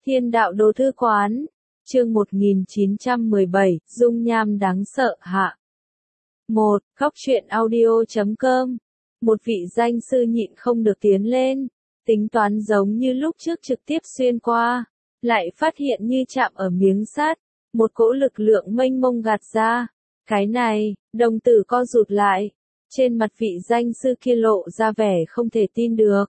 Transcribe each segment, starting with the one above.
Thiên đạo đồ thư quán, chương 1917, dung nham đáng sợ hạ. 1. Góc truyện audio.com. Một vị danh sư nhịn không được tiến lên, tính toán giống như lúc trước trực tiếp xuyên qua, lại phát hiện như chạm ở miếng sắt, một cỗ lực lượng mênh mông gạt ra. Cái này, đồng tử co rụt lại, trên mặt vị danh sư kia lộ ra vẻ không thể tin được.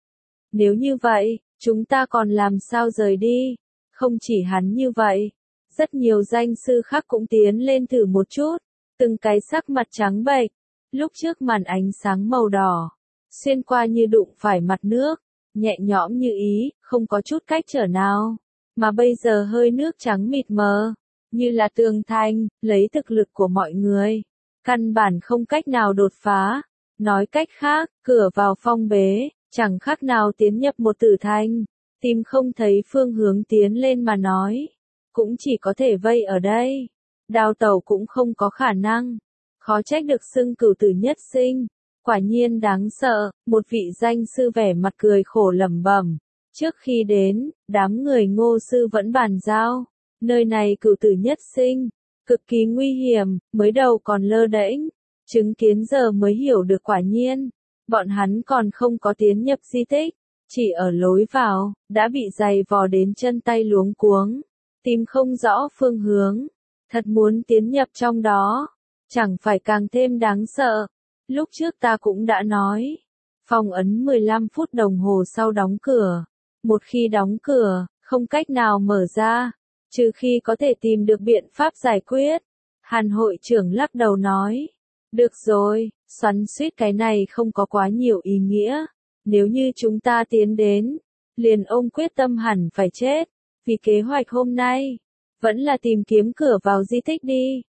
Nếu như vậy, chúng ta còn làm sao rời đi? Không chỉ hắn như vậy, rất nhiều danh sư khác cũng tiến lên thử một chút, từng cái sắc mặt trắng bệch. Lúc trước màn ánh sáng màu đỏ, xuyên qua như đụng phải mặt nước, nhẹ nhõm như ý, không có chút cách trở nào. Mà bây giờ hơi nước trắng mịt mờ, như là tường thành, lấy thực lực của mọi người, căn bản không cách nào đột phá. Nói cách khác, cửa vào phong bế, chẳng khác nào tiến nhập một tử thành, tìm không thấy phương hướng tiến lên mà nói, cũng chỉ có thể vây ở đây. Đào tẩu cũng không có khả năng, khó trách được xưng cửu tử nhất sinh, quả nhiên đáng sợ. Một vị danh sư vẻ mặt cười khổ lẩm bẩm. Trước khi đến, đám người Ngô sư vẫn bàn giao, nơi này cửu tử nhất sinh, cực kỳ nguy hiểm, mới đầu còn lơ đễnh, chứng kiến giờ mới hiểu được quả nhiên, bọn hắn còn không có tiến nhập di tích, chỉ ở lối vào, đã bị giày vò đến chân tay luống cuống, tìm không rõ phương hướng, thật muốn tiến nhập trong đó, chẳng phải càng thêm đáng sợ. Lúc trước ta cũng đã nói, phong ấn 15 phút đồng hồ sau đóng cửa, một khi đóng cửa, không cách nào mở ra, trừ khi có thể tìm được biện pháp giải quyết. Hàn hội trưởng lắc đầu nói, được rồi, xoắn xuýt cái này không có quá nhiều ý nghĩa, nếu như chúng ta tiến đến, liền ông quyết tâm hẳn phải chết, vì kế hoạch hôm nay, vẫn là tìm kiếm cửa vào di tích đi.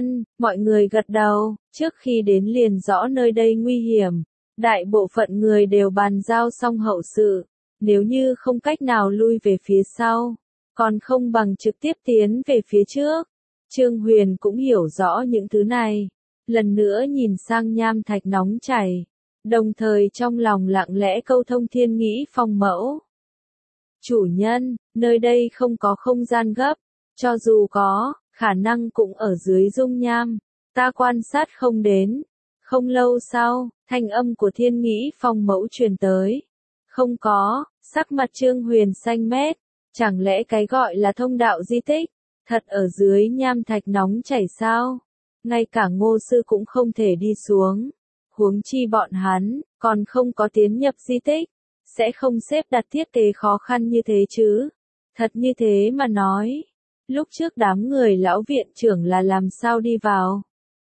Mọi người gật đầu, trước khi đến liền rõ nơi đây nguy hiểm, đại bộ phận người đều bàn giao xong hậu sự, nếu như không cách nào lui về phía sau, còn không bằng trực tiếp tiến về phía trước. Trương Huyền cũng hiểu rõ những thứ này, lần nữa nhìn sang nham thạch nóng chảy, đồng thời trong lòng lặng lẽ câu thông Thiên Nghĩ Phong mẫu. Chủ nhân, nơi đây không có không gian gấp, cho dù có, khả năng cũng ở dưới dung nham, ta quan sát không đến. Không lâu sau, thanh âm của Thiên Nghĩ Phong mẫu truyền tới. Không có, sắc mặt Trương Huyền xanh mét, chẳng lẽ cái gọi là thông đạo di tích, thật ở dưới nham thạch nóng chảy sao? Ngay cả Ngô sư cũng không thể đi xuống, huống chi bọn hắn, còn không có tiến nhập di tích, sẽ không xếp đặt thiết kế khó khăn như thế chứ. Thật như thế mà nói, lúc trước đám người lão viện trưởng là làm sao đi vào?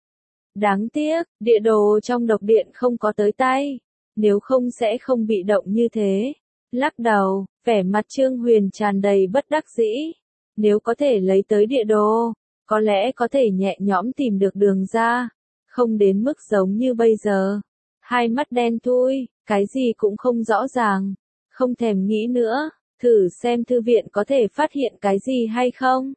Đáng tiếc, địa đồ trong độc điện không có tới tay, nếu không sẽ không bị động như thế. Lắc đầu, vẻ mặt Trương Huyền tràn đầy bất đắc dĩ. Nếu có thể lấy tới địa đồ, có lẽ có thể nhẹ nhõm tìm được đường ra, không đến mức giống như bây giờ. Hai mắt đen thui, cái gì cũng không rõ ràng, không thèm nghĩ nữa, thử xem thư viện có thể phát hiện cái gì hay không.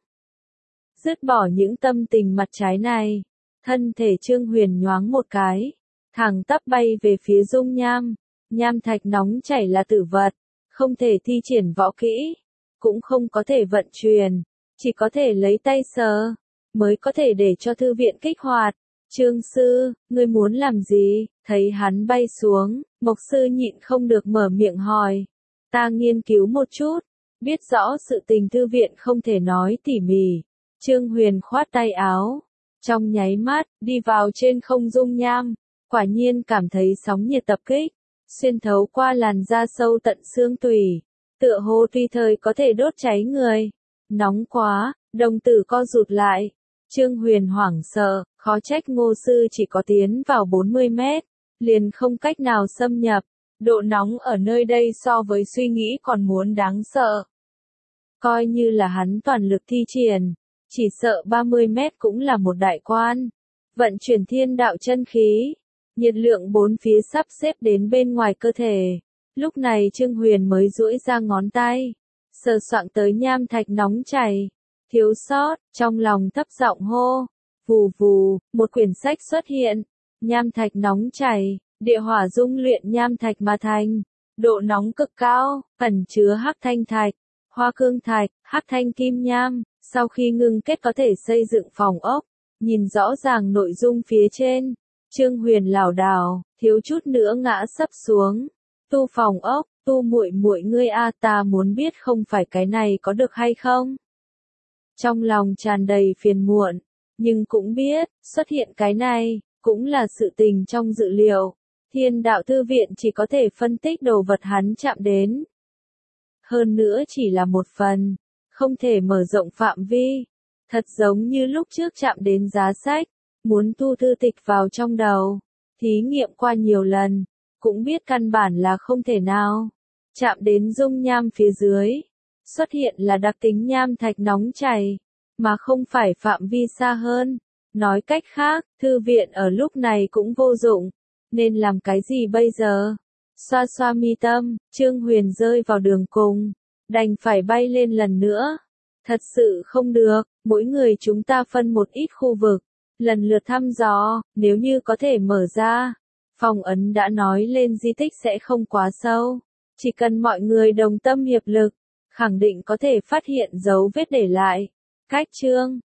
Dứt bỏ những tâm tình mặt trái này, thân thể Trương Huyền nhoáng một cái, thẳng tắp bay về phía dung nham. Nham thạch nóng chảy là tử vật, không thể thi triển võ kỹ, cũng không có thể vận chuyển, chỉ có thể lấy tay sờ, mới có thể để cho thư viện kích hoạt. Trương sư, ngươi muốn làm gì? Thấy hắn bay xuống, Mộc sư nhịn không được mở miệng hỏi. Ta nghiên cứu một chút, biết rõ sự tình thư viện không thể nói tỉ mỉ. Trương Huyền khoát tay áo, trong nháy mắt, đi vào trên không dung nham, quả nhiên cảm thấy sóng nhiệt tập kích, xuyên thấu qua làn da sâu tận xương tủy, tựa hồ tùy thời có thể đốt cháy người. Nóng quá, đồng tử co rụt lại. Trương Huyền hoảng sợ, khó trách Ngô sư chỉ có tiến vào 40 mét, liền không cách nào xâm nhập. Độ nóng ở nơi đây so với suy nghĩ còn muốn đáng sợ. Coi như là hắn toàn lực thi triển, chỉ sợ 30 mét cũng là một đại quan. Vận chuyển thiên đạo chân khí, nhiệt lượng bốn phía sắp xếp đến bên ngoài cơ thể. Lúc này Trương Huyền mới duỗi ra ngón tay, sờ soạng tới nham thạch nóng chảy. Thiếu sót, trong lòng thấp giọng hô. Vù vù, một quyển sách xuất hiện. Nham thạch nóng chảy, địa hỏa dung luyện nham thạch mà thành. Độ nóng cực cao, ẩn chứa hắc thanh thạch, hoa cương thạch, hắc thanh kim nham, sau khi ngưng kết có thể xây dựng phòng ốc. Nhìn rõ ràng nội dung phía trên, Trương Huyền lảo đảo, thiếu chút nữa ngã sấp xuống. Tu phòng ốc, tu muội muội ngươi a, ta muốn biết không phải cái này có được hay không? Trong lòng tràn đầy phiền muộn, nhưng cũng biết, xuất hiện cái này, cũng là sự tình trong dự liệu. Thiên đạo thư viện chỉ có thể phân tích đồ vật hắn chạm đến. Hơn nữa chỉ là một phần, không thể mở rộng phạm vi. Thật giống như lúc trước chạm đến giá sách, muốn thu thư tịch vào trong đầu. Thí nghiệm qua nhiều lần, cũng biết căn bản là không thể nào. Chạm đến dung nham phía dưới, xuất hiện là đặc tính nham thạch nóng chảy, mà không phải phạm vi xa hơn. Nói cách khác, thư viện ở lúc này cũng vô dụng, nên làm cái gì bây giờ? Xoa xoa mi tâm, Trương Huyền rơi vào đường cùng, đành phải bay lên lần nữa. Thật sự không được, mỗi người chúng ta phân một ít khu vực, lần lượt thăm dò, nếu như có thể mở ra. Phong ấn đã nói lên di tích sẽ không quá sâu, chỉ cần mọi người đồng tâm hiệp lực, khẳng định có thể phát hiện dấu vết để lại. Cách chương